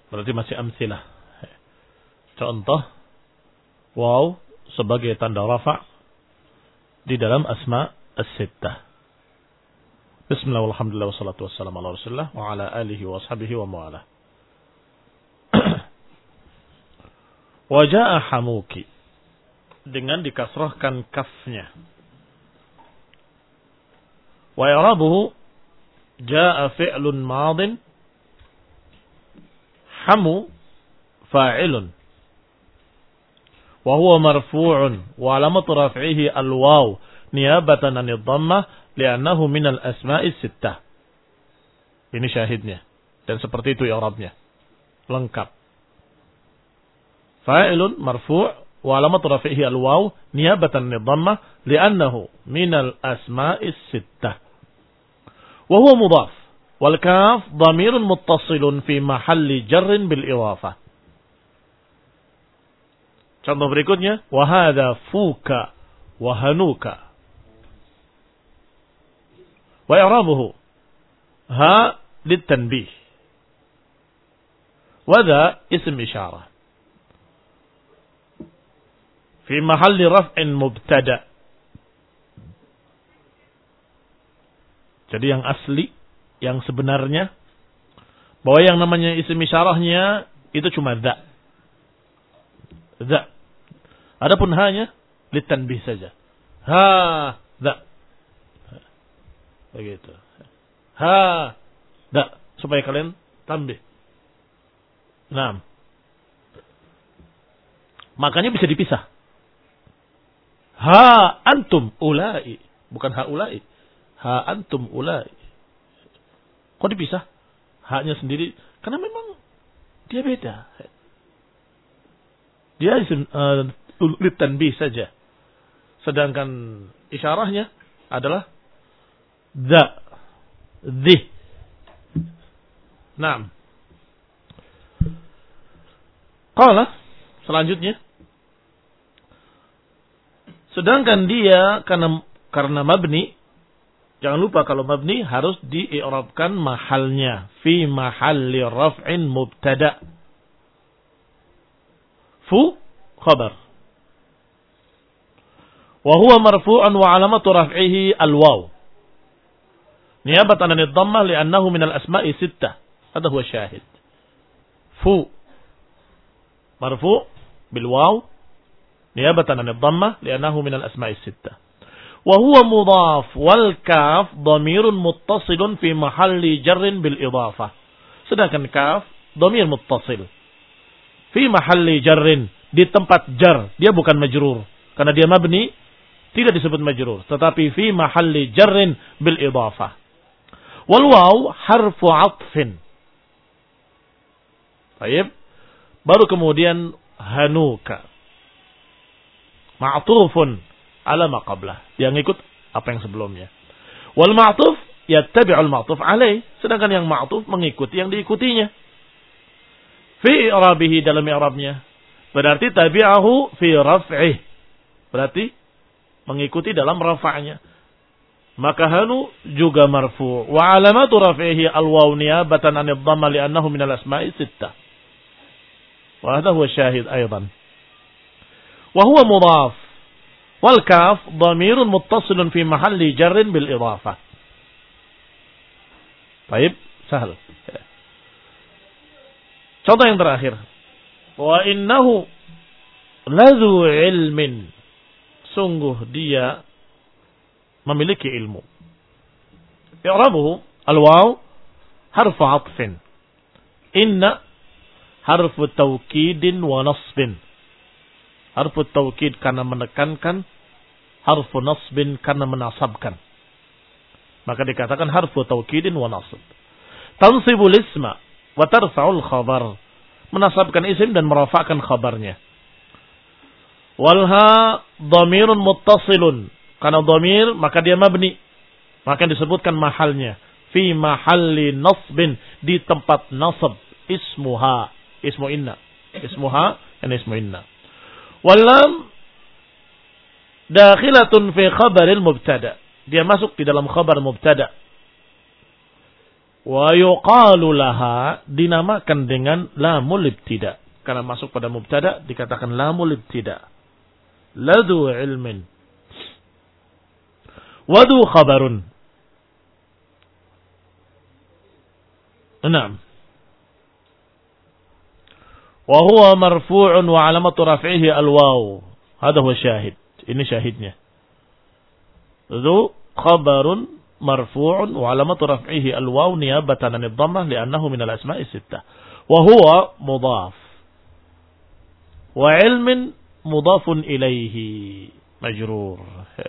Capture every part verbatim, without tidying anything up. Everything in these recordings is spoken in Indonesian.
Berarti masih amsilah. Contoh waw sebagai tanda rafa' di dalam asma as-sittah. Bismillah walhamdulillah wassalatu wassalamu ala rasulillah wa ala alihi wa ashabihi wa ma'ala. Wa jaa hamuki dengan dikasrahkan kafnya. Wa i'rabuhu jaa fi'lun madin hamu fa'ilun wa huwa marfu'un wa alamatu raf'ihi al-waw niyabatan 'anil dhammah li'annahu minal asma'is sittah. Ini syahidnya dan seperti itu i'rabnya. Lengkap. Fa'ilun marfu' wa alamatu raf'ihi al-waw niyabatan 'anil dhammah li'annahu minal asma'is sittah. Wa huwa mudhaf wal kaf dhamirun muttasilun fi mahalli jarrin bil idhafah. Contoh berikutnya, wa hadha fuka wa hanuka. Wa i'rabuhu ha litanbih. Wa dha ism isyarah. Fi mahalli raf'in mubtada. Jadi yang asli, yang sebenarnya, bahwa yang namanya isim isyarahnya itu cuma dha. Dha. Adapun hanya litanbih saja. Ha, dha. Begitu. Ha, dha. Supaya kalian tambih. Nah. Makanya bisa dipisah. Ha antum ulai. Bukan ha ulai. Ha antum ulai. Kok dipisah? Haknya sendiri. Karena memang dia beda. Dia isim uh, litanbih saja. Sedangkan isyarahnya adalah dha, dhi. Naam. Qala selanjutnya. Sedangkan dia karena karena mabni, jangan lupa kalau mabni harus di-i'rabkan mahalnya fi mahalli raf'in mubtada. Fu khabar. Wa huwa marfu'an wa 'alamatu raf'ihi al-waw. Niyabatan 'anil dhammah li'annahu min al-asma'i sittah. Hadha huwa syahid. Fu marfu' bil waw niyabatan 'anil dhammah li'annahu min al-asma'i sittah. Wa huwa mudhaf wal kaf dhamirun muttasilun fi mahalli jarrin bil idhafah. Sedangkan kaf dhamir muttasil fi mahalli jarrin, di tempat jar, dia bukan majrur karena dia mabni, tidak disebut majrur, tetapi fi mahalli jarrin bil idhafah. Wal waw harfu 'athfin. Baik. Baru kemudian hanuka. Ma'tufun ala ma qablah. Yang ikut apa yang sebelumnya. Wal ma'tuf yattabi'ul ma'tuf alaih. Sedangkan yang ma'tuf mengikuti yang diikutinya. Fi i'rabihi, dalam i'rabnya. Berarti tabi'ahu fi raf'ih. Berarti mengikuti dalam rafa'nya. Maka hanu juga marfu'. Wa alamatu raf'ihi al-waw niyabatan 'anil dhamma li'annahu minal asma'i sittah. Wa hadha huwa syahid aidan. Wa huwa mudhaf wal kaf dhamirun muttasilun fi mahalli jarrin bil idhafah. Baik, sahal. Contoh yang terakhir. Wa innahu ladzu ilmin. Sungguh dia memiliki ilmu. I'rabuhu al-waw harfu 'athfin. Inna harfu taukidin wa nasbin. Harfu taukid karena menekankan, harfu nasbin karena menasabkan. Maka dikatakan harfu taukidin wa nasb. Tansibul isma wa tarfa'ul khabar. Menasabkan isim dan merafa'kan khabarnya. Walha dhamirun muttasilun. Karena dhamir maka dia mabni. Maka disebutkan mahalnya. Fi mahalli nasbin. Di tempat nasab. Ismuha. Ismu inna. Ismuha dan ismu inna. Walam dakhilatun fi khabaril mubtada. Dia masuk di dalam khabar mubtada. Wa yuqalu laha, dinamakan dengan lamul ibtida. Karena masuk pada mubtada dikatakan lamul ibtida. Ladu ilmin. Wadu khabarun. Naam. Wa huwa marfu'un wa alamatu raf'ihi al-waw. Hada huwa syahid. Ini syahidnya. Dzu khabarun marfu'un wa alamatu raf'ihi al-waw niyabatan 'anid dhammah li'annahu min al-asma'i sittah. Wa huwa mudhaf. Wa 'ilmin mudhafun ilaihi majrur.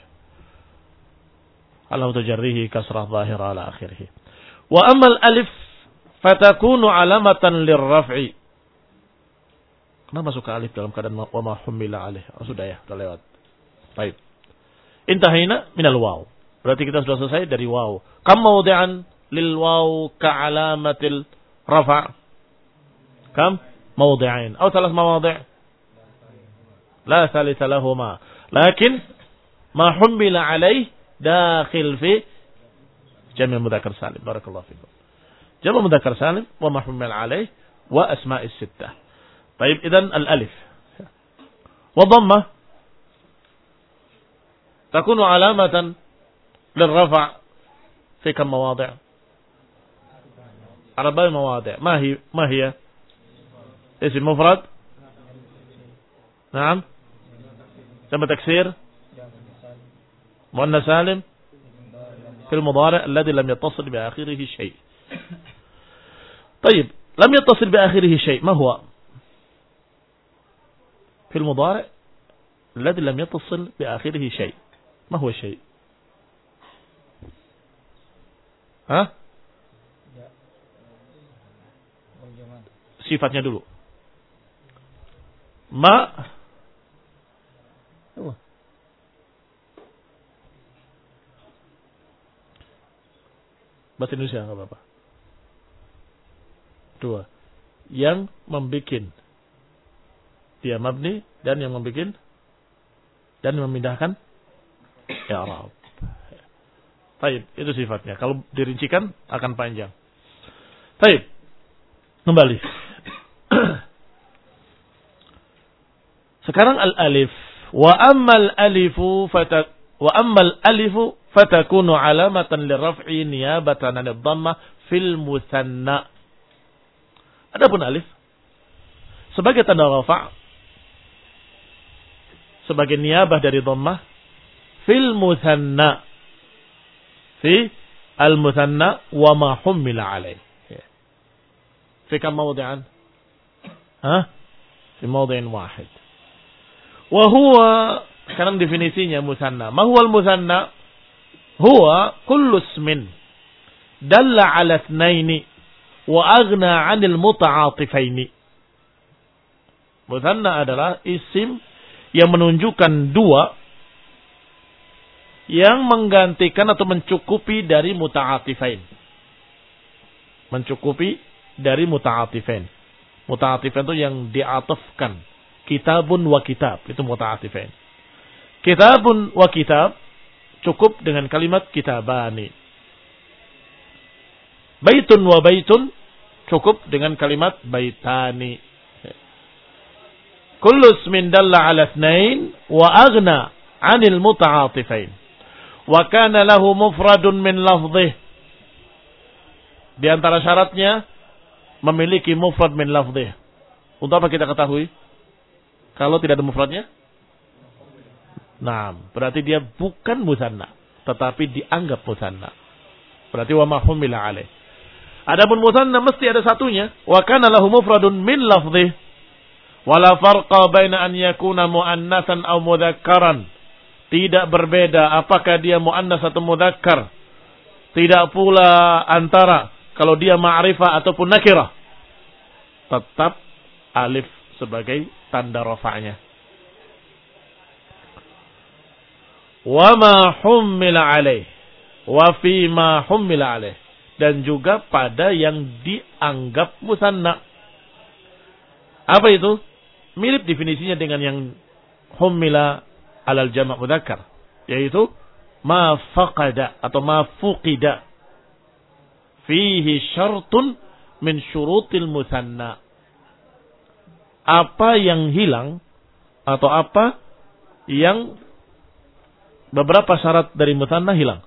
Alamatu jarrihi kasrah dhahira ala akhirih. Wa amma al-alif fatakunu 'alamatan lirraf'i. Kenapa masuk ke alif dalam keadaan wa ma humila alaih? Oh, sudah ya, sudah lewat. Baik. Intahina minal waw. Berarti kita sudah selesai dari waw. Kam mawdi'an lil waw ka'alamatil rafa'? Kam? Mawdi'ain. Atau salas mawadi'? La salisa lahuma. Lakin ma humila alaih dakhil fi jami' mudzakkar salim. Barakallahu fikum. Jami' mudzakkar salim wa ma humila alaih wa asma'is sittah. طيب إذن الألف وضمة تكون علامة للرفع في كم مواضع؟ أربع مواضع. ما هي ما هي؟ اسم مفرد، نعم، جمع تكسير، مؤنث سالم، في المضارع الذي لم يتصل بآخره شيء. طيب لم يتصل بآخره شيء ما هو؟ في المضارع الذي لم يتصل بآخره شيء. ما هو الشيء؟ ها؟ Sifatnya dulu. Ma bahasa Indonesia enggak apa-apa. Dua. Yang membikin dia mabni dan yang membikin dan memindahkan i'rab. Baik, itu sifatnya. Kalau dirincikan akan panjang. Baik. Kembali. Sekarang al-alif. Wa ammal alifu fatak wa ammal alifu fatakunu alamatan lirraf'i niyabatan 'anid dhammah fil mutsanna. Adapun alif sebagai tanda rafa' sebagai niyabah dari dhammah fil mutsanna fi al mutsanna wa ma humila alaih. Fi kam mawdi'an? Ha? Fi mawdi'in wahid. Wa huwa, sekarang definisinya mutsanna. Ma huwa al mutsanna? Huwa kullu ismin dalla 'ala itsnaini wa aghna 'anil muta'atifaini. Mutsanna adalah isim yang menunjukkan dua yang menggantikan atau mencukupi dari muta'atifain. Mencukupi dari muta'atifain. Muta'atifain itu yang diatafkan. Kitabun wa kitab. Itu muta'atifain. Kitabun wa kitab cukup dengan kalimat kitabani. Baitun wa baitun cukup dengan kalimat baitani. Kullu ismin dalla 'ala itsnain wa aghna 'anil muta'atifain. Wa kana lahu mufradun min lafdhih. Di antara syaratnya memiliki mufrad min lafdhih. Untuk apa kita ketahui? Kalau tidak ada mufradnya? Nah, berarti dia bukan mutsanna, tetapi dianggap mutsanna. Berarti wa ma humila alaih. Adapun mutsanna mesti ada satunya. Wa kana lahu mufradun min lafdhih. Wala farqa baina an yakuna muannatsan aw mudzakkaran. Tidak berbeda apakah dia muannas atau mudzakkar. Tidak pula antara kalau dia ma'rifah ataupun nakirah. Tetap alif sebagai tanda rafa'nya. Wa ma hummila alaih. Wa fi ma hummila alaih. Dan juga pada yang dianggap musanna. Apa itu? Mirip definisinya dengan yang hummila alal jama' mudzakkar, yaitu ma faqada atau ma fuqida. fihi syartun min syurutil musanna. Apa yang hilang atau apa yang beberapa syarat dari musanna hilang.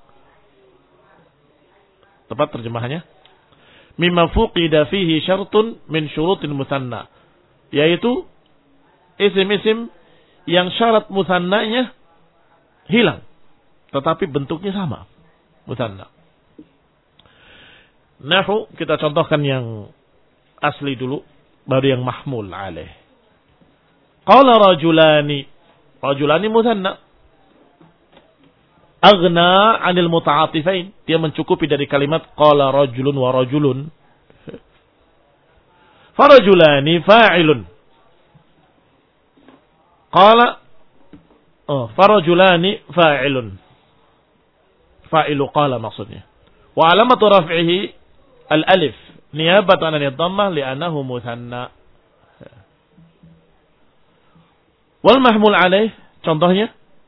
Tepat terjemahannya. Mimma fuqida fihi syartun min syurutil musanna. Yaitu isim-isim yang syarat musannanya hilang. Tetapi bentuknya sama. Musanna. Nahu kita contohkan yang asli dulu, baru yang mahmul alaih. Qala rajulani, rajulani musanna. Aghna 'anil muta'atifain, dia mencukupi dari kalimat qala rajulun wa rajulun. Farajulani fa'ilun. Qala oh, farajulani fa'ilun. Fa'ilu qala maksudnya. Wa alamatu raf'ihi al-alif niyabatan 'anil dhammah li'annahu mutsanna. Wal mahmul alaih contohnya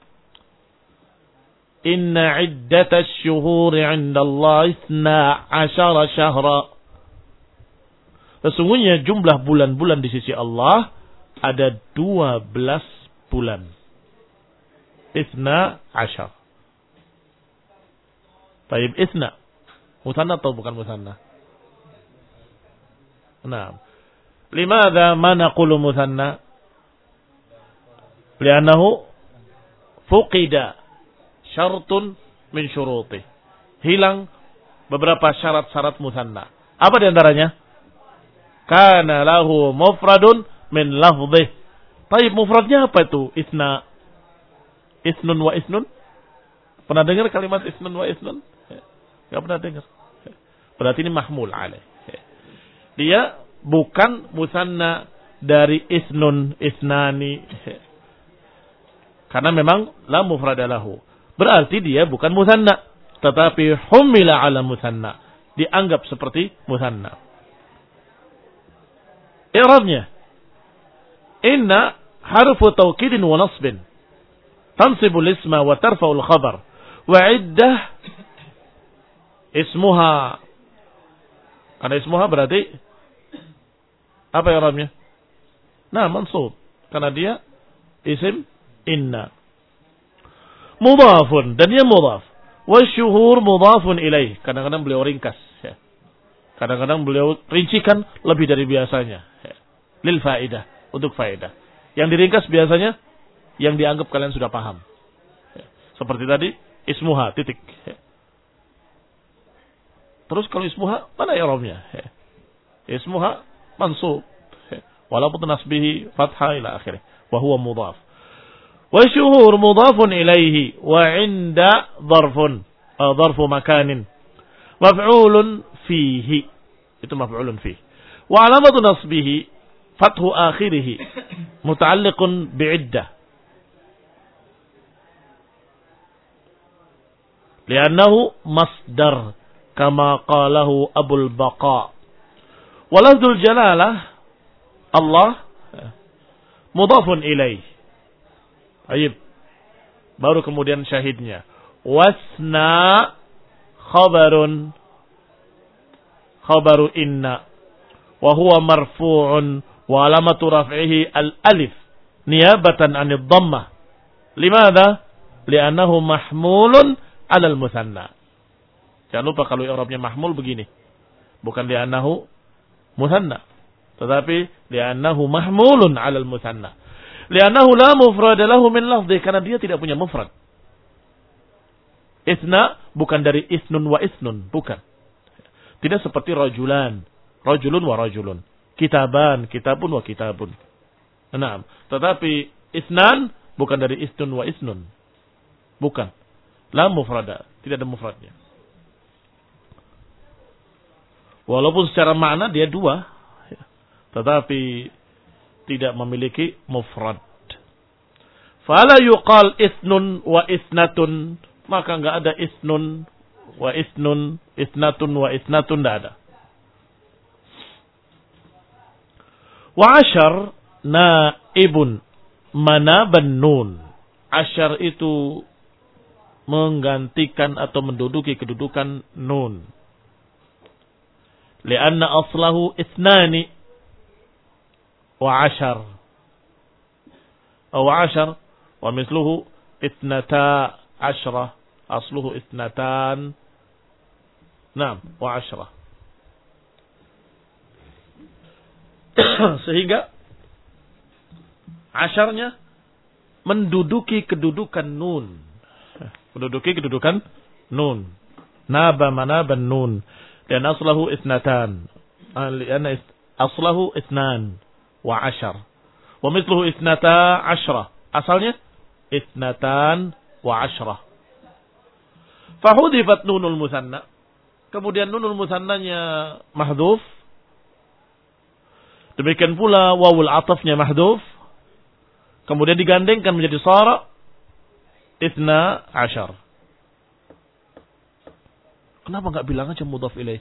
inna iddatash syuhuri 'indallahi isna asyara syahra. Sesungguhnya jumlah bulan-bulan di sisi Allah ada dua belas bulan. Isna asyar. Baik, isna musanna atau bukan musanna? Nah, limadha ma naqulu musanna? Li'annahu fuqida syartun min syuruti. Hilang beberapa syarat-syarat musanna. Apa di antaranya? Kana lahu mufradun min lafdhih. Baik, mufradnya apa itu? Isna. Isnun wa isnun. Pernah dengar kalimat isnun wa isnun? Enggak pernah dengar. Berarti ini mahmul alaih. Dia bukan musanna dari isnun, isnani. Karena memang la mufrada lahu. Berarti dia bukan musanna, tetapi humila ala musanna, dianggap seperti musanna. I'rabnya inna harfu taukidin wa nasbin tansibul isma wa tarfa'ul khabar wa iddah ismuha. Karena ismuha berarti apa i'rabnya? Nah, mansub karena dia isim inna. Mudhafun, dan dia mudhaf. Wasyuhur mudhafun ilaih. Kadang-kadang beliau ringkas. Ya. Kadang-kadang beliau rincikan lebih dari biasanya. Ya. Lil faedah, untuk faedah. Yang diringkas biasanya yang dianggap kalian sudah paham. Ya. Seperti tadi, ismuha, titik. Ya. Terus kalau ismuha, mana i'rabnya? Ya. Ismuha mansub. Ya. Walaupun nasbihi fathah ila akhirih. Wa huwa mudhaf. Wasyuhur mudhafun ilaihi wa inda dharfun uh, dharfu makanin maf'ulun fihi, itu maf'ulun fihi, wa alamatu nasbihi fathu akhirih muta'alliqun bi'iddah li'annahu masdar kama qalahu Abul Baqa. Wa lafdzul jalalah Allah mudhafun ilaihi. Ayib. Baru kemudian syahidnya. Wasna khabarun khabaru inna. Wa huwa marfu'un wa alamatu raf'ihi al-alif niyabatan 'anid dhammah. Limadha? Li'annahu mahmulun 'alal musanna. Jangan lupa kalau i'rabnya mahmul begini. Bukan li'annahu musanna, tetapi li'annahu mahmulun 'alal musanna. Li'annahu la mufrada lahu min lafdhi, karena dia tidak punya mufrad. Isna bukan dari isnun wa isnun, bukan. Tidak seperti rajulan, rajulun wa rajulun, kitaban, kitabun wa kitabun. Naam, tetapi isnan bukan dari isnun wa isnun. Bukan. La mufrada, tidak ada mufradnya. Walaupun secara makna dia dua, tetapi tidak memiliki mufrad. Fala yuqal isnun wa isnatun, maka enggak ada isnun wa isnun, isnatun wa isnatun, enggak ada. Wa asyar naibun manaban nun. Asyar itu menggantikan atau menduduki kedudukan nun. Lianna aslahu ithnani wa ashar. Wa ashar. Wa misluhu ithnata ashrah. Asluhu ithnatan. Naam, wa ashrah. Sehingga asyarnya menduduki kedudukan nun. Menduduki kedudukan nun. Naba manaban nun. Dan aslahu ithnatan. Lianna aslahu ithnan wa ashar. Wa mithluhu ithnata ashrah. Asalnya ithnatan wa ashrah. Fahudifat nunul musanna. Kemudian nunul musannanya mahdhuf. Demikian pula wawul atafnya mahdhuf. Kemudian digandengkan menjadi sara ithna ashar. Kenapa enggak bilang aja mudhaf ilaih?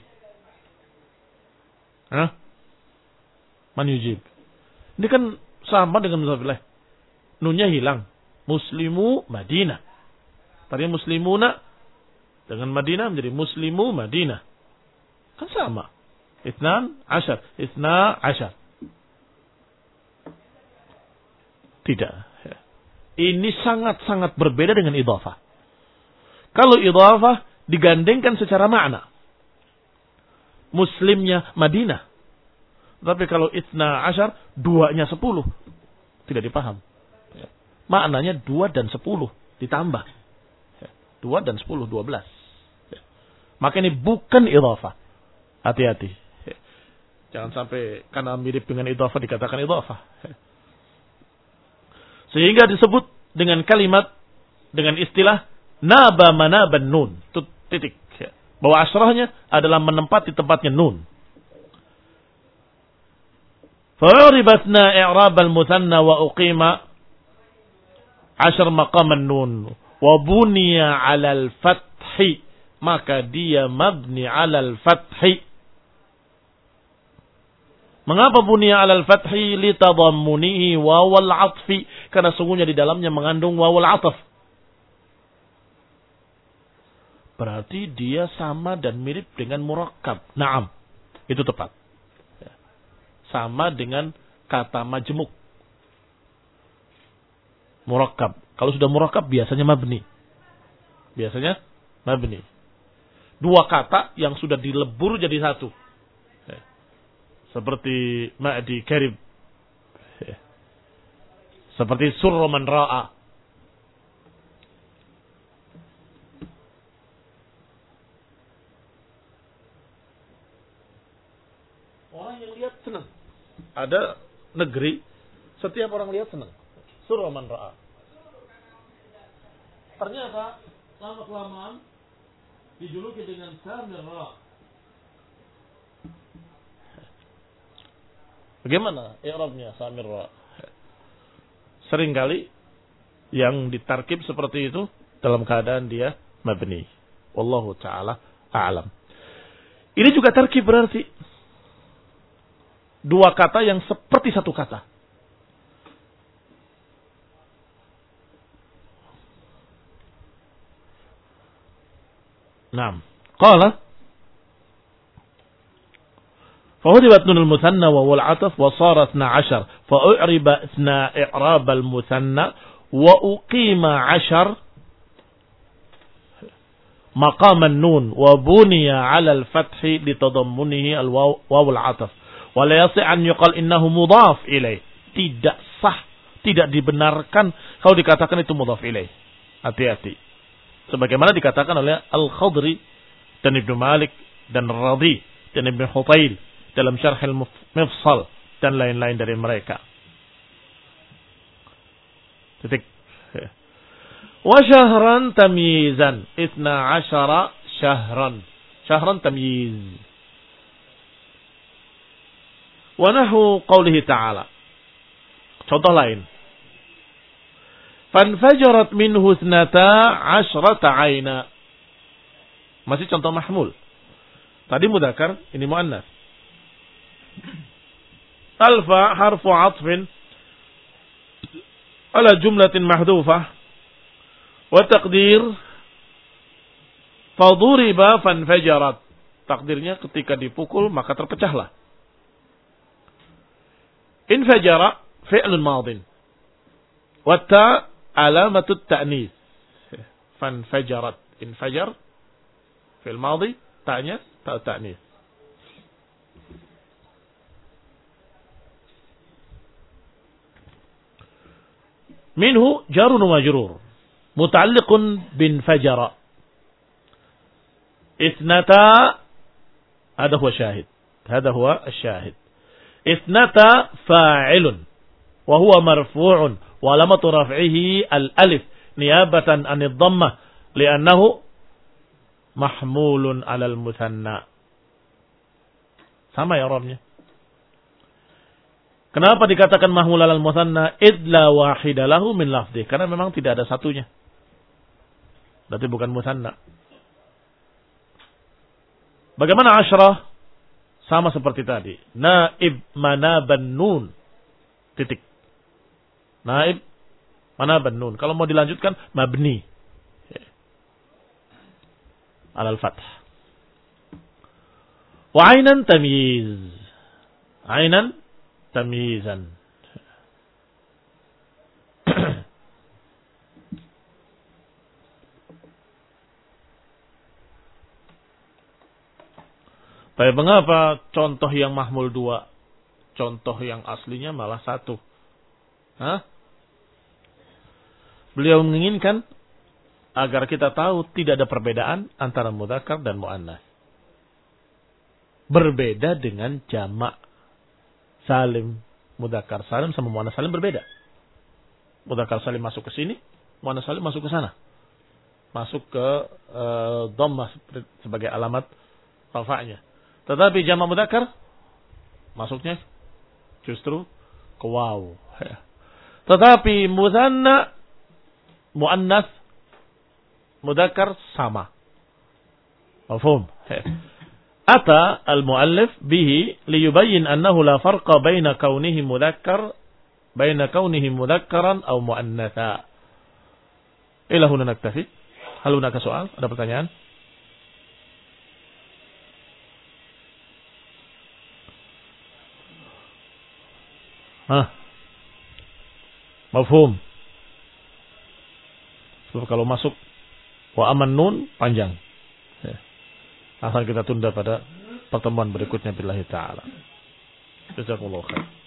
Hah? Man yujib. Ini kan sama dengan mudhaf ilaih. Nunnya hilang. Muslimu Madinah. Tadinya muslimuna dengan Madinah menjadi muslimu Madinah. Kan sama. Ithnan ashar. Ithna ashar. Tidak. Ini sangat-sangat berbeda dengan idhafah. Kalau idhafah digandengkan secara makna. Muslimnya Madinah. Tapi kalau ithna ashar, duanya sepuluh. Tidak dipaham. Maknanya dua dan sepuluh ditambah. Dua dan sepuluh, dua belas. Maka ini bukan idhafah. Hati-hati. Jangan sampai karena mirip dengan idhafah dikatakan idhafah. Sehingga disebut dengan kalimat, dengan istilah naba manaban nun. Titik. Bahwa asyrahnya adalah menempati tempatnya nun. Fa'uribatna i'rab al-muthanna wa uqima asyar maqaman nun. Wa buniya 'ala al-fathi. Maka dia mabni 'ala al-fathi. Mengapa bunia alal fathi litadammunihi wawal atfi? Karena sungguhnya di dalamnya mengandung wawal ataf. Berarti dia sama dan mirip dengan murakkab. Naam, itu tepat. Sama dengan kata majmuk. Murakkab. Kalau sudah murakkab biasanya mabni. Biasanya mabni. Dua kata yang sudah dilebur jadi satu. Seperti ma'di karib. Seperti surra man ra'a. Orang yang lihat senang. Ada negeri, setiap orang lihat senang. Surra man ra'a. Ternyata lama-kelamaan dijuluki dengan samir ra'. Bagaimana i'rabnya samir ra? Seringkali yang ditarkib seperti itu dalam keadaan dia mabni. Wallahu taala a'lam. Ini juga tarkib berarti dua kata yang seperti satu kata. Naam. Qala فهدبت نون المثنى وهو العطف وصار اثنا عشر فأعرب اثنا إعراب المثنى وأقيم عشر مقام النون وبني على الفتح لتضمنه الواو العطف ولا يصح أن يقال إنه مضاف إليه. Tidak sah, tidak dibenarkan kalau dikatakan itu mudhaf ilaih. Hati-hati. Sebagaimana dikatakan oleh Al-Khadri dan Ibnu Malik dan Radhi dan Ibnu Hutail dalam Syarh al-Mifsal dan lain-lain dari mereka. Titik. Wa syahran tamyizan. Ithna asyara syahran. Syahran tamyiz. Wa nahu qawlihi ta'ala. Contoh lain. Fanfajarat minhu ithnata asyrata aina. Masih contoh mahmul. Tadi mudzakkar, ini muannas. Alfa harfu atfin ala jumlatin mahdhufah wa taqdir faduriba fanfajarat. takdirnya ketika dipukul maka terpecahlah. Infajara fi'lun madin. Wa ta alamatut ta'nis. Fanfajarat. Infajar fi'l madhi, ta'nya ta ta'nis. Minhu jarun wa majrur. Muta'alliqun bin fajara. Ithnata, هذا هو شاهد هذا هو الشاهد. اثنتا فاعل وهو مرفوع وعلامة رفعه الألف نيابة عن الضمة لأنه محمول على المثنى. Sama ya romnya. Kenapa dikatakan mahmul alal mutsanna? Idla wahida lahu min lafdhi. Karena memang tidak ada satunya. Berarti bukan mutsanna. Bagaimana asyrah? Sama seperti tadi. Naib manaban nun. Titik. Naib manaban nun. Kalau mau dilanjutkan, mabni. Alal fath. Wa ainan tamyiz. Ainan tamyizan. Tapi mengapa contoh yang mahmul dua, contoh yang aslinya malah satu? Hah? Beliau menginginkan agar kita tahu tidak ada perbedaan antara mudzakkar dan muannas. Berbeda dengan jamak salim, mudzakkar salim sama muannas salim berbeda. Mudzakkar salim masuk ke sini, muannas salim masuk ke sana. Masuk ke uh, dhammah sebagai alamat rafa'nya. Tetapi jamak mudzakkar masuknya justru ke waw. Tetapi mutsanna, muannas, mudzakkar sama. Mafhum? Ata al-muallif bihi liyubayyin annahu la farqa baina kaunihi mudzakkar baina kaunihi mudzakkaran aw muannatsa. Ila huna naktafi. Hal hunaka soal? Ada pertanyaan? Hah? Mafhum. Sebab kalau masuk wa aman nun panjang. Ya. Asal kita tunda pada pertemuan berikutnya billahi ta'ala. Jazakumullah khair.